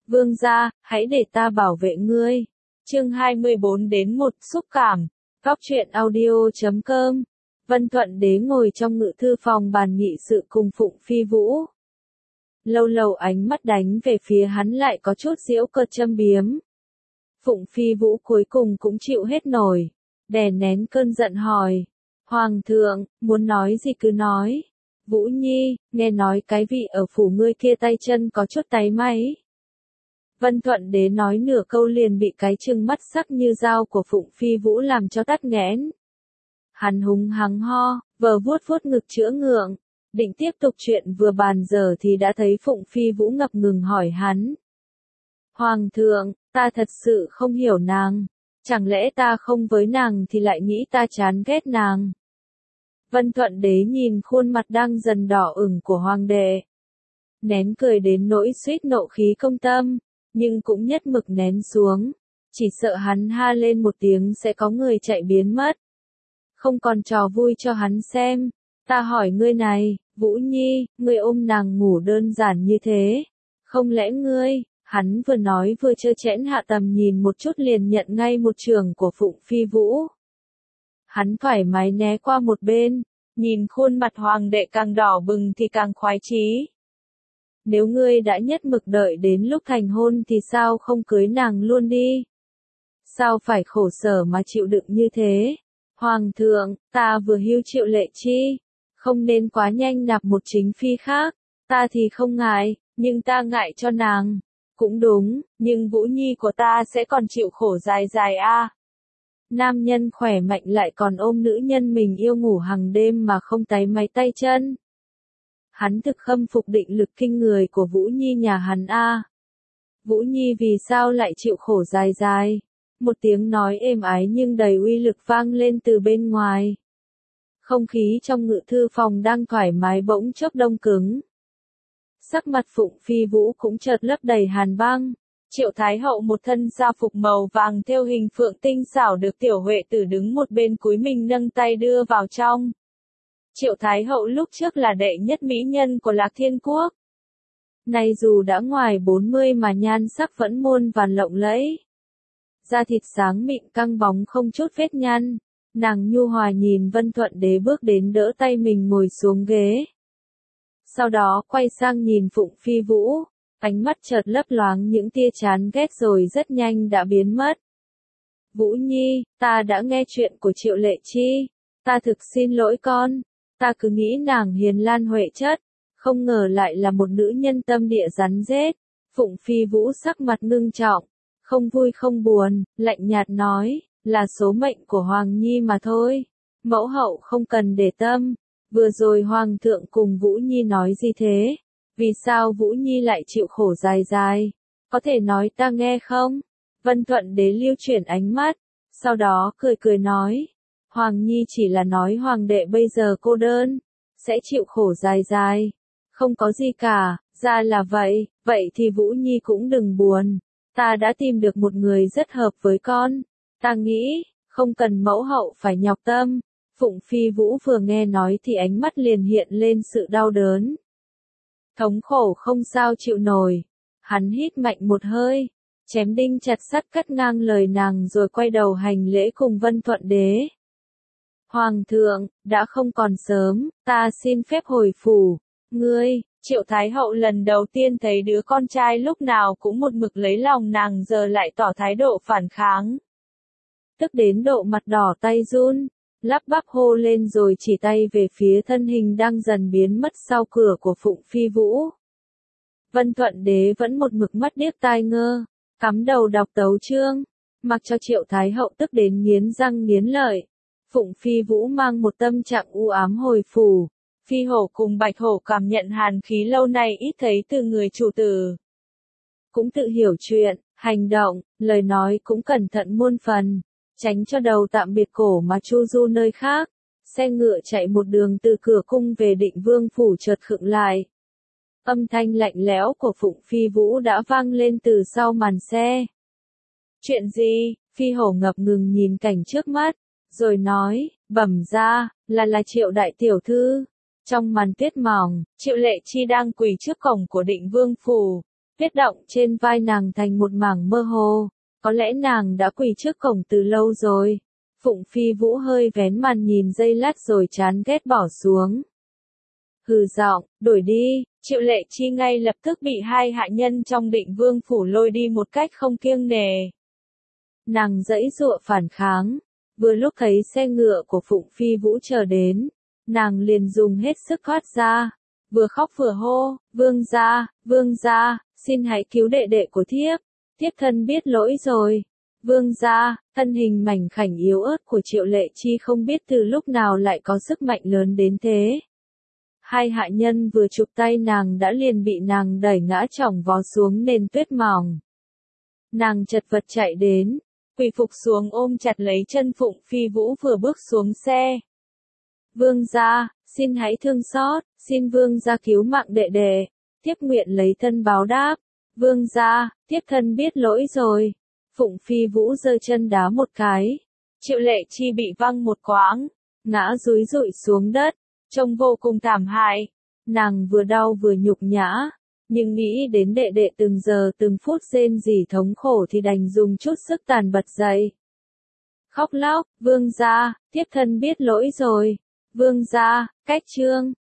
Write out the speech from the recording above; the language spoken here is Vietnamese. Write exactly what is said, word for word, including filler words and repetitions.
Vương gia, hãy để ta bảo vệ ngươi. Chương hai mươi bốn đến một xúc cảm. Góc truyện audio chấm com. Vân Thuận Đế ngồi trong ngự thư phòng bàn nghị sự cùng Phụng Phi Vũ. Lâu lâu ánh mắt đánh về phía hắn lại có chút giễu cợt châm biếm. Phụng Phi Vũ cuối cùng cũng chịu hết nổi, đè nén cơn giận hỏi. Hoàng thượng, muốn nói gì cứ nói. Vũ Nhi, nghe nói cái vị ở phủ ngươi kia tay chân có chút táy máy. Vân Thuận Đế nói nửa câu liền bị cái trừng mắt sắc như dao của Phụng Phi Vũ làm cho tắt nghẽn. Hắn húng hắng ho, vờ vuốt vuốt ngực chữa ngượng, định tiếp tục chuyện vừa bàn giờ thì đã thấy Phụng Phi Vũ ngập ngừng hỏi hắn. Hoàng thượng, ta thật sự không hiểu nàng, chẳng lẽ ta không với nàng thì lại nghĩ ta chán ghét nàng. Vân Thuận Đế nhìn khuôn mặt đang dần đỏ ửng của hoàng đệ, nén cười đến nỗi suýt nộ khí công tâm, nhưng cũng nhất mực nén xuống, chỉ sợ hắn ha lên một tiếng sẽ có người chạy biến mất. Không còn trò vui cho hắn xem. Ta hỏi ngươi này, Vũ Nhi, ngươi ôm nàng ngủ đơn giản như thế, không lẽ ngươi? Hắn vừa nói vừa trơ trẽn hạ tầm nhìn một chút liền nhận ngay một trường của Phụng Phi Vũ. Hắn thoải mái né qua một bên, nhìn khuôn mặt hoàng đệ càng đỏ bừng thì càng khoái chí. Nếu ngươi đã nhất mực đợi đến lúc thành hôn thì sao không cưới nàng luôn đi? Sao phải khổ sở mà chịu đựng như thế? Hoàng thượng, ta vừa hưu Triệu Lệ Chi, không nên quá nhanh nạp một chính phi khác, ta thì không ngại, nhưng ta ngại cho nàng. Cũng đúng, nhưng Vũ Nhi của ta sẽ còn chịu khổ dài dài a. À. Nam nhân khỏe mạnh lại còn ôm nữ nhân mình yêu ngủ hàng đêm mà không táy máy tay chân. Hắn thực khâm phục định lực kinh người của Vũ Nhi nhà hắn a. À. Vũ Nhi vì sao lại chịu khổ dài dài? Một tiếng nói êm ái nhưng đầy uy lực vang lên từ bên ngoài. Không khí trong ngự thư phòng đang thoải mái bỗng chốc đông cứng. Sắc mặt Phụng Phi Vũ cũng chợt lấp đầy hàn băng. Triệu Thái Hậu một thân gia phục màu vàng thêu hình phượng tinh xảo được Tiểu Huệ Tử đứng một bên cúi mình nâng tay đưa vào trong. Triệu Thái Hậu lúc trước là đệ nhất mỹ nhân của Lạc Thiên Quốc. Nay dù đã ngoài bốn mươi mà nhan sắc vẫn muôn vàn lộng lẫy. Da thịt sáng mịn căng bóng không chút vết nhăn. Nàng nhu hòa nhìn Vân Thuận Đế bước đến đỡ tay mình ngồi xuống ghế. Sau đó quay sang nhìn Phụng Phi Vũ, ánh mắt chợt lấp loáng những tia chán ghét rồi rất nhanh đã biến mất. Vũ Nhi, ta đã nghe chuyện của Triệu Lệ Chi, ta thực xin lỗi con, ta cứ nghĩ nàng hiền lan huệ chất, không ngờ lại là một nữ nhân tâm địa rắn rết. Phụng Phi Vũ sắc mặt ngưng trọng, không vui không buồn, lạnh nhạt nói, là số mệnh của Hoàng Nhi mà thôi, mẫu hậu không cần để tâm. Vừa rồi Hoàng thượng cùng Vũ Nhi nói gì thế? Vì sao Vũ Nhi lại chịu khổ dài dài? Có thể nói ta nghe không? Vân Thuận Đế lưu chuyển ánh mắt, sau đó cười cười nói. Hoàng Nhi chỉ là nói Hoàng đệ bây giờ cô đơn, sẽ chịu khổ dài dài. Không có gì cả, ra là vậy, vậy thì Vũ Nhi cũng đừng buồn. Ta đã tìm được một người rất hợp với con. Ta nghĩ, không cần mẫu hậu phải nhọc tâm. Phụng Phi Vũ vừa nghe nói thì ánh mắt liền hiện lên sự đau đớn. Thống khổ không sao chịu nổi. Hắn hít mạnh một hơi, chém đinh chặt sắt cắt ngang lời nàng rồi quay đầu hành lễ cùng Vân Thuận Đế. Hoàng thượng, đã không còn sớm, ta xin phép hồi phủ. Ngươi, Triệu Thái Hậu lần đầu tiên thấy đứa con trai lúc nào cũng một mực lấy lòng nàng giờ lại tỏ thái độ phản kháng. Tức đến độ mặt đỏ tay run. Lắp bắp hô lên rồi chỉ tay về phía thân hình đang dần biến mất sau cửa của Phụng Phi Vũ. Vân Thuận Đế vẫn một mực mắt điếc tai ngơ, cắm đầu đọc tấu chương, mặc cho Triệu Thái Hậu tức đến nghiến răng nghiến lợi. Phụng Phi Vũ mang một tâm trạng u ám hồi phủ. Phi Hổ cùng Bạch Hổ cảm nhận hàn khí lâu nay ít thấy từ người chủ tử. Cũng tự hiểu chuyện, hành động, lời nói cũng cẩn thận muôn phần. Tránh cho đầu tạm biệt cổ mà chu du nơi khác. Xe ngựa chạy một đường từ cửa cung về Định Vương phủ chợt khựng lại. Âm thanh lạnh lẽo của Phụng Phi Vũ đã vang lên từ sau màn xe. Chuyện gì? Phi Hổ ngập ngừng nhìn cảnh trước mắt, rồi nói, bẩm ra, là là Triệu đại tiểu thư. Trong màn tuyết mỏng, Triệu Lệ Chi đang quỳ trước cổng của Định Vương phủ. Tuyết động trên vai nàng thành một mảng mơ hồ, có lẽ nàng đã quỳ trước cổng từ lâu rồi. Phụng Phi Vũ hơi vén màn nhìn giây lát rồi chán ghét bỏ xuống. Hừ giọng, đổi đi, Triệu Lệ Chi ngay lập tức bị hai hạ nhân trong Định Vương phủ lôi đi một cách không kiêng nể. Nàng giãy giụa phản kháng, vừa lúc thấy xe ngựa của Phụng Phi Vũ chờ đến, nàng liền dùng hết sức thoát ra, vừa khóc vừa hô, vương gia, vương gia, xin hãy cứu đệ đệ của thiếp, thiếp thân biết lỗi rồi. Vương gia, thân hình mảnh khảnh yếu ớt của Triệu Lệ Chi không biết từ lúc nào lại có sức mạnh lớn đến thế. Hai hạ nhân vừa chụp tay nàng đã liền bị nàng đẩy ngã chỏng vó xuống nền tuyết mỏng. Nàng chật vật chạy đến, quỳ phục xuống ôm chặt lấy chân Phụng Phi Vũ vừa bước xuống xe. Vương gia, xin hãy thương xót, xin vương gia cứu mạng đệ đệ, thiếp nguyện lấy thân báo đáp. Vương gia, thiếp thân biết lỗi rồi. Phụng Phi Vũ giơ chân đá một cái. Triệu Lệ Chi bị văng một quãng, ngã dúi rụi xuống đất, trông vô cùng thảm hại. Nàng vừa đau vừa nhục nhã, nhưng nghĩ đến đệ đệ từng giờ từng phút rên rỉ thống khổ thì đành dùng chút sức tàn bật dậy. Khóc lóc, vương gia, thiếp thân biết lỗi rồi. Vương gia, cách trương.